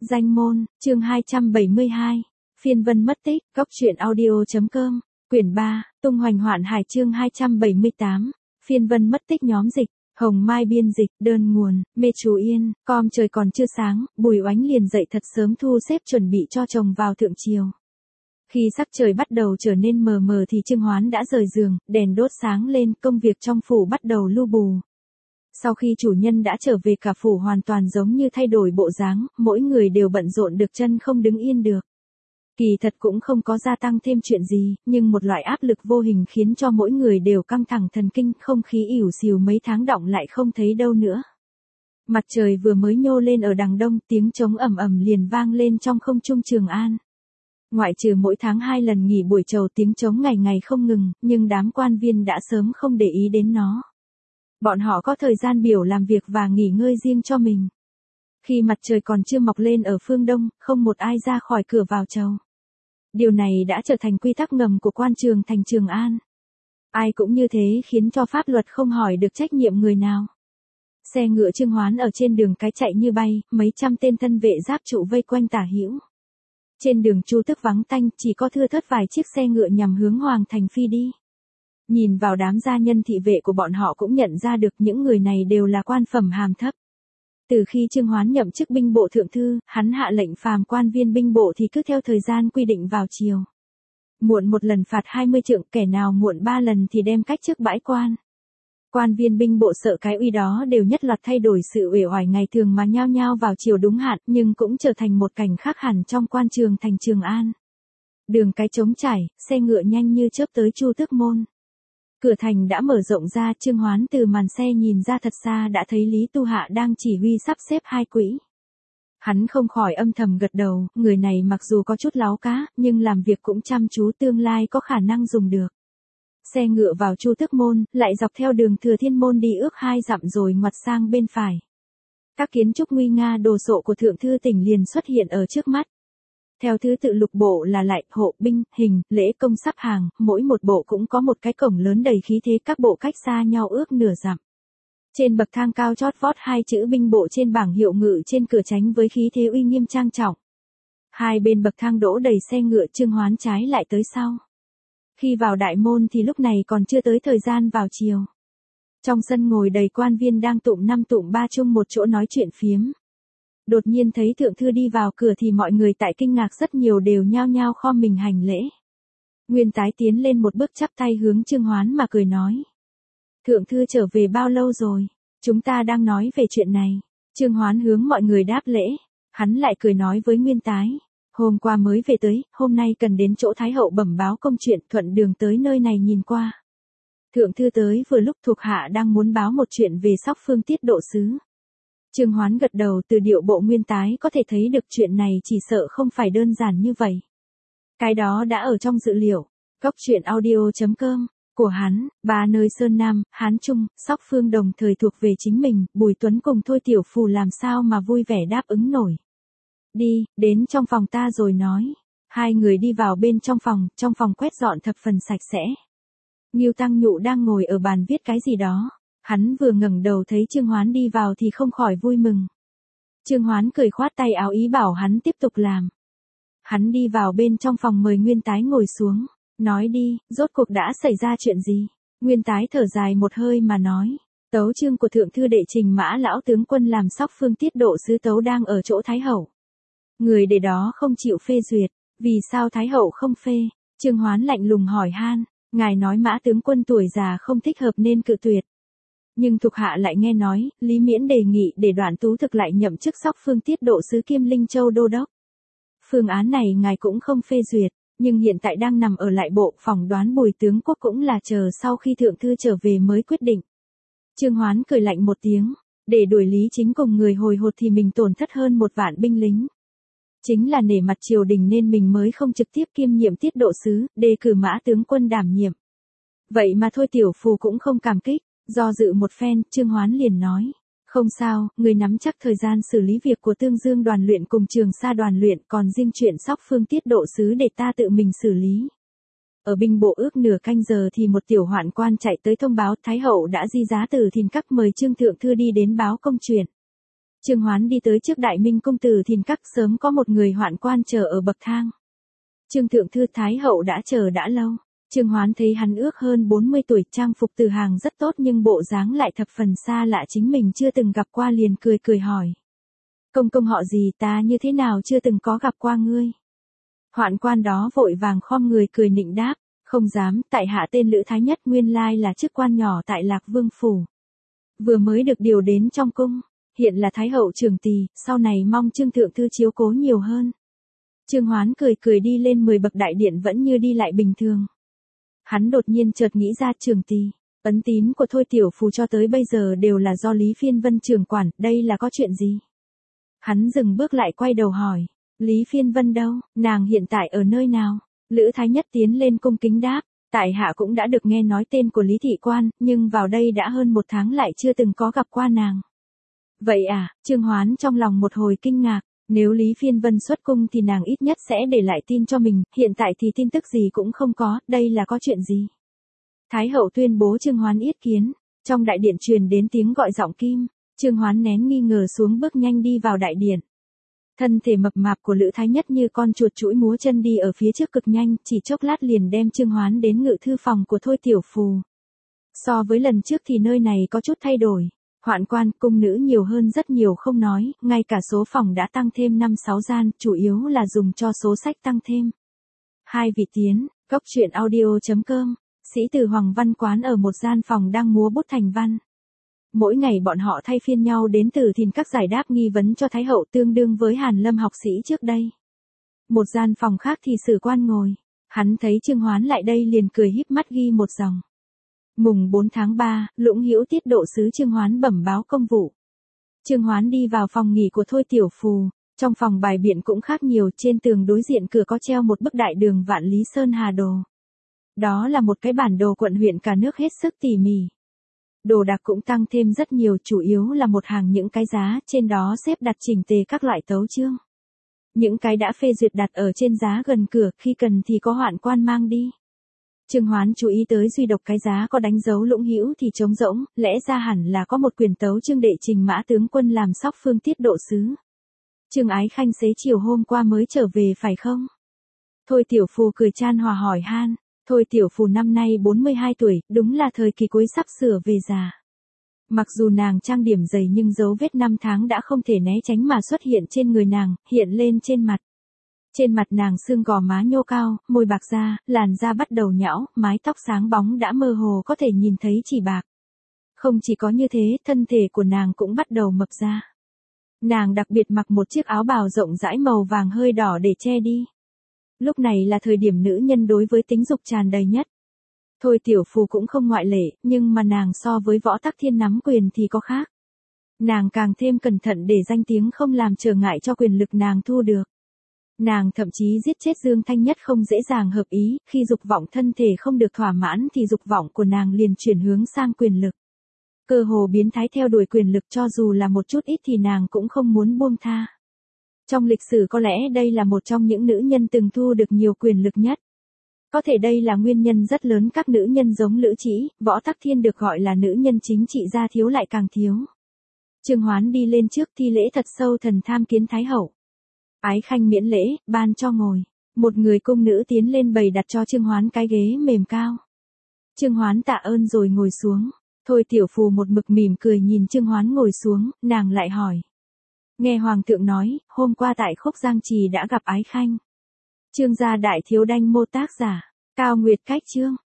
Danh môn, chương 272. Phiên vân mất tích, góc truyện audio.com, quyển 3, tung hoành hoạn hải chương 278. Phiên vân mất tích nhóm dịch, Hồng Mai biên dịch, đơn nguồn, Mê Chú Yên, com trời còn chưa sáng, Bùi Oánh liền dậy thật sớm thu xếp chuẩn bị cho chồng vào thượng triều. Khi sắc trời bắt đầu trở nên mờ mờ thì Trương Hoán đã rời giường, đèn đốt sáng lên, công việc trong phủ bắt đầu lu bù. Sau khi chủ nhân đã trở về cả phủ hoàn toàn giống như thay đổi bộ dáng, mỗi người đều bận rộn được chân không đứng yên được. Kỳ thật cũng không có gia tăng thêm chuyện gì, nhưng một loại áp lực vô hình khiến cho mỗi người đều căng thẳng thần kinh, không khí ỉu xìu mấy tháng đọng lại không thấy đâu nữa. Mặt trời vừa mới nhô lên ở đằng đông, tiếng trống ầm ầm liền vang lên trong không trung Trường An. Ngoại trừ mỗi tháng 2 lần nghỉ buổi trầu tiếng trống ngày ngày không ngừng, nhưng đám quan viên đã sớm không để ý đến nó. Bọn họ có thời gian biểu làm việc và nghỉ ngơi riêng cho mình. Khi mặt trời còn chưa mọc lên ở phương đông, không một ai ra khỏi cửa vào chầu. Điều này đã trở thành quy tắc ngầm của quan trường thành Trường An. Ai cũng như thế khiến cho pháp luật không hỏi được trách nhiệm người nào. Xe ngựa Trương Hoán ở trên đường cái chạy như bay, mấy trăm tên thân vệ giáp trụ vây quanh tả hữu. Trên đường Chu Tức vắng tanh, chỉ có thưa thớt vài chiếc xe ngựa nhằm hướng Hoàng thành phi đi. Nhìn vào đám gia nhân thị vệ của bọn họ cũng nhận ra được những người này đều là quan phẩm hàm thấp. Từ khi Trương Hoán nhậm chức binh bộ thượng thư, hắn hạ lệnh phàm quan viên binh bộ thì cứ theo thời gian quy định vào chiều. Muộn một lần phạt 20 trượng, kẻ nào muộn 3 lần thì đem cách chức bãi quan. Quan viên binh bộ sợ cái uy đó đều nhất loạt thay đổi sự uể oải ngày thường mà nhao nhao vào chiều đúng hạn, nhưng cũng trở thành một cảnh khác hẳn trong quan trường thành Trường An. Đường cái trống trải, xe ngựa nhanh như chớp tới Chu Tước môn. Cửa thành đã mở rộng ra, Trương Hoán từ màn xe nhìn ra thật xa đã thấy Lý Tu Hạ đang chỉ huy sắp xếp hai quỹ. Hắn không khỏi âm thầm gật đầu, người này mặc dù có chút láo cá, nhưng làm việc cũng chăm chú, tương lai có khả năng dùng được. Xe ngựa vào Chu Tước môn, lại dọc theo đường Thừa Thiên môn đi ước 2 dặm rồi ngoặt sang bên phải. Các kiến trúc nguy nga đồ sộ của Thượng thư tỉnh liền xuất hiện ở trước mắt. Theo thứ tự lục bộ là lại, hộ, binh, hình, lễ công sắp hàng, mỗi một bộ cũng có một cái cổng lớn đầy khí thế, các bộ cách xa nhau ước nửa dặm. Trên bậc thang cao chót vót 2 chữ binh bộ trên bảng hiệu ngự trên cửa tránh với khí thế uy nghiêm trang trọng. Hai bên bậc thang đỗ đầy xe ngựa, Trương Hoán trái lại tới sau. Khi vào đại môn thì lúc này còn chưa tới thời gian vào chiều. Trong sân ngồi đầy quan viên đang tụm 5 tụm 3 chung một chỗ nói chuyện phiếm. Đột nhiên thấy thượng thư đi vào cửa thì mọi người tại kinh ngạc rất nhiều đều nhao nhao khom mình hành lễ. Nguyên Tái tiến lên một bước chắp tay hướng Trương Hoán mà cười nói. Thượng thư trở về bao lâu rồi? Chúng ta đang nói về chuyện này. Trương Hoán hướng mọi người đáp lễ. Hắn lại cười nói với Nguyên Tái. Hôm qua mới về tới, hôm nay cần đến chỗ Thái hậu bẩm báo công chuyện, thuận đường tới nơi này nhìn qua. Thượng thư tới vừa lúc, thuộc hạ đang muốn báo một chuyện về Sóc Phương tiết độ sứ. Trương Hoán gật đầu, từ điệu bộ Nguyên Tái có thể thấy được chuyện này chỉ sợ không phải đơn giản như vậy. Cái đó đã ở trong dự liệu. Góc truyện audio.com của hắn, 3 nơi Sơn Nam, Hán Trung, Sóc Phương đồng thời thuộc về chính mình, Bùi Tuấn cùng Thôi Tiểu Phù làm sao mà vui vẻ đáp ứng nổi. Đi, đến trong phòng ta rồi nói. Hai người đi vào bên trong phòng quét dọn thập phần sạch sẽ. Ngưu Tăng Nhụ đang ngồi ở bàn viết cái gì đó. Hắn vừa ngẩng đầu thấy Trương Hoán đi vào thì không khỏi vui mừng. Trương Hoán cười khoát tay áo ý bảo hắn tiếp tục làm. Hắn đi vào bên trong phòng mời Nguyên Tái ngồi xuống. Nói đi, rốt cuộc đã xảy ra chuyện gì? Nguyên Tái thở dài một hơi mà nói. Tấu chương của thượng thư đệ trình Mã lão tướng quân làm Sóc Phương tiết độ sứ tấu đang ở chỗ Thái hậu. Người để đó không chịu phê duyệt. Vì sao Thái hậu không phê? Trương Hoán lạnh lùng hỏi han. Ngài nói Mã tướng quân tuổi già không thích hợp nên cự tuyệt. Nhưng thuộc hạ lại nghe nói, Lý Miễn đề nghị để Đoạn Tú Thực lại nhậm chức Sóc Phương tiết độ sứ kiêm Linh Châu đô đốc. Phương án này ngài cũng không phê duyệt, nhưng hiện tại đang nằm ở lại bộ, phỏng đoán Bùi tướng quốc cũng là chờ sau khi thượng thư trở về mới quyết định. Trương Hoán cười lạnh một tiếng, để đuổi Lý Chính cùng người hồi hột thì mình tổn thất hơn 1 vạn binh lính. Chính là nể mặt triều đình nên mình mới không trực tiếp kiêm nhiệm tiết độ sứ, đề cử Mã tướng quân đảm nhiệm. Vậy mà Thôi Tiểu Phù cũng không cảm kích. Do dự một phen, Trương Hoán liền nói. Không sao, người nắm chắc thời gian xử lý việc của Tương Dương đoàn luyện cùng Trường Sa đoàn luyện, còn riêng chuyện Sóc Phương tiết độ sứ để ta tự mình xử lý. Ở binh bộ ước nửa canh giờ thì một tiểu hoạn quan chạy tới thông báo Thái hậu đã di giá từ Thìn Các mời Trương thượng thư đi đến báo công chuyện. Trương Hoán đi tới trước Đại Minh cung Từ Thìn Các, sớm có một người hoạn quan chờ ở bậc thang. Trương thượng thư Thái hậu đã chờ đã lâu. Trương Hoán thấy hắn ước hơn 40 tuổi, trang phục từ hàng rất tốt nhưng bộ dáng lại thập phần xa lạ, chính mình chưa từng gặp qua, liền cười cười hỏi. Công công họ gì, ta như thế nào chưa từng có gặp qua ngươi? Hoạn quan đó vội vàng khom người cười nịnh đáp, không dám, tại hạ tên Lữ Thái Nhất, nguyên lai là chức quan nhỏ tại Lạc Vương phủ. Vừa mới được điều đến trong cung, hiện là Thái hậu trưởng tỳ, sau này mong Trương thượng thư chiếu cố nhiều hơn. Trương Hoán cười cười đi lên 10 bậc đại điện, vẫn như đi lại bình thường. Hắn đột nhiên chợt nghĩ ra, trưởng tỳ, ấn tín của Thôi Tiểu Phù cho tới bây giờ đều là do Lý Phiên Vân trưởng quản, đây là có chuyện gì? Hắn dừng bước lại quay đầu hỏi, Lý Phiên Vân đâu, nàng hiện tại ở nơi nào? Lữ Thái Nhất tiến lên cung kính đáp, tại hạ cũng đã được nghe nói tên của Lý thị quan, nhưng vào đây đã hơn 1 tháng lại chưa từng có gặp qua nàng. Vậy à, Trương Hoán trong lòng một hồi kinh ngạc, nếu Lý Phiên Vân xuất cung thì nàng ít nhất sẽ để lại tin cho mình, hiện tại thì tin tức gì cũng không có, đây là có chuyện gì? Thái hậu tuyên bố Trương Hoán yết kiến, trong đại điện truyền đến tiếng gọi giọng kim, Trương Hoán nén nghi ngờ xuống bước nhanh đi vào đại điện. Thân thể mập mạp của Lữ Thái Nhất như con chuột chuỗi múa chân đi ở phía trước cực nhanh, chỉ chốc lát liền đem Trương Hoán đến ngự thư phòng của Thôi Tiểu Phù. So với lần trước thì nơi này có chút thay đổi. Hoạn quan, cung nữ nhiều hơn rất nhiều không nói, ngay cả số phòng đã tăng thêm 5-6 gian, chủ yếu là dùng cho số sách tăng thêm. 2 vị tiến, góc truyện audio.com, sĩ tử Hoàng Văn Quán ở một gian phòng đang múa bút thành văn. Mỗi ngày bọn họ thay phiên nhau đến Từ Thìn Các giải đáp nghi vấn cho Thái hậu, tương đương với Hàn Lâm học sĩ trước đây. Một gian phòng khác thì Sử Quan ngồi, hắn thấy Trương Hoán lại đây liền cười híp mắt ghi một dòng. Mùng 4 tháng 3, Lũng Hữu Tiết độ sứ Trương Hoán bẩm báo công vụ. Trương Hoán đi vào phòng nghỉ của Thôi Tiểu Phù, trong phòng bài biện cũng khác nhiều, trên tường đối diện cửa có treo một bức đại đường Vạn Lý Sơn Hà đồ. Đó là một cái bản đồ quận huyện cả nước hết sức tỉ mỉ. Đồ đạc cũng tăng thêm rất nhiều, chủ yếu là một hàng những cái giá, trên đó xếp đặt chỉnh tề các loại tấu chương. Những cái đã phê duyệt đặt ở trên giá gần cửa, khi cần thì có hoạn quan mang đi. Trương Hoán chú ý tới duy độc cái giá có đánh dấu Lũng Hữu thì trống rỗng, lẽ ra hẳn là có một quyển tấu chương đệ trình Mã tướng quân làm sóc phương tiết độ sứ. Trương Ái Khanh xế chiều hôm qua mới trở về phải không? Thôi Tiểu Phù cười chan hòa hỏi han. Thôi Tiểu Phù năm nay 42 tuổi, đúng là thời kỳ cuối sắp sửa về già. Mặc dù nàng trang điểm dày nhưng dấu vết 5 tháng đã không thể né tránh mà xuất hiện trên người nàng, hiện lên trên mặt. Trên mặt nàng xương gò má nhô cao, môi bạc da, làn da bắt đầu nhão, mái tóc sáng bóng đã mơ hồ có thể nhìn thấy chỉ bạc. Không chỉ có như thế, thân thể của nàng cũng bắt đầu mập ra. Nàng đặc biệt mặc một chiếc áo bào rộng rãi màu vàng hơi đỏ để che đi. Lúc này là thời điểm nữ nhân đối với tính dục tràn đầy nhất. Thôi Tiểu Phù cũng không ngoại lệ, nhưng mà nàng so với Võ Tắc Thiên nắm quyền thì có khác. Nàng càng thêm cẩn thận để danh tiếng không làm trở ngại cho quyền lực nàng thu được. Nàng thậm chí giết chết Dương Thanh Nhất không dễ dàng hợp ý, khi dục vọng thân thể không được thỏa mãn thì dục vọng của nàng liền chuyển hướng sang quyền lực. Cơ hồ biến thái theo đuổi quyền lực, cho dù là một chút ít thì nàng cũng không muốn buông tha. Trong lịch sử có lẽ đây là một trong những nữ nhân từng thu được nhiều quyền lực nhất. Có thể đây là nguyên nhân rất lớn các nữ nhân giống Lữ Trĩ, Võ Tắc Thiên được gọi là nữ nhân chính trị gia thiếu lại càng thiếu. Trương Hoán đi lên trước thi lễ thật sâu thần tham kiến Thái hậu. Ái Khanh miễn lễ, ban cho ngồi. Một người cung nữ tiến lên bày đặt cho Trương Hoán cái ghế mềm cao. Trương Hoán tạ ơn rồi ngồi xuống. Thôi Tiểu Phù một mực mỉm cười nhìn Trương Hoán ngồi xuống, nàng lại hỏi. Nghe Hoàng thượng nói, hôm qua tại Khúc Giang Trì đã gặp Ái Khanh. Trương gia đại thiếu đanh mô tác giả, Cao Nguyệt Cách Trương,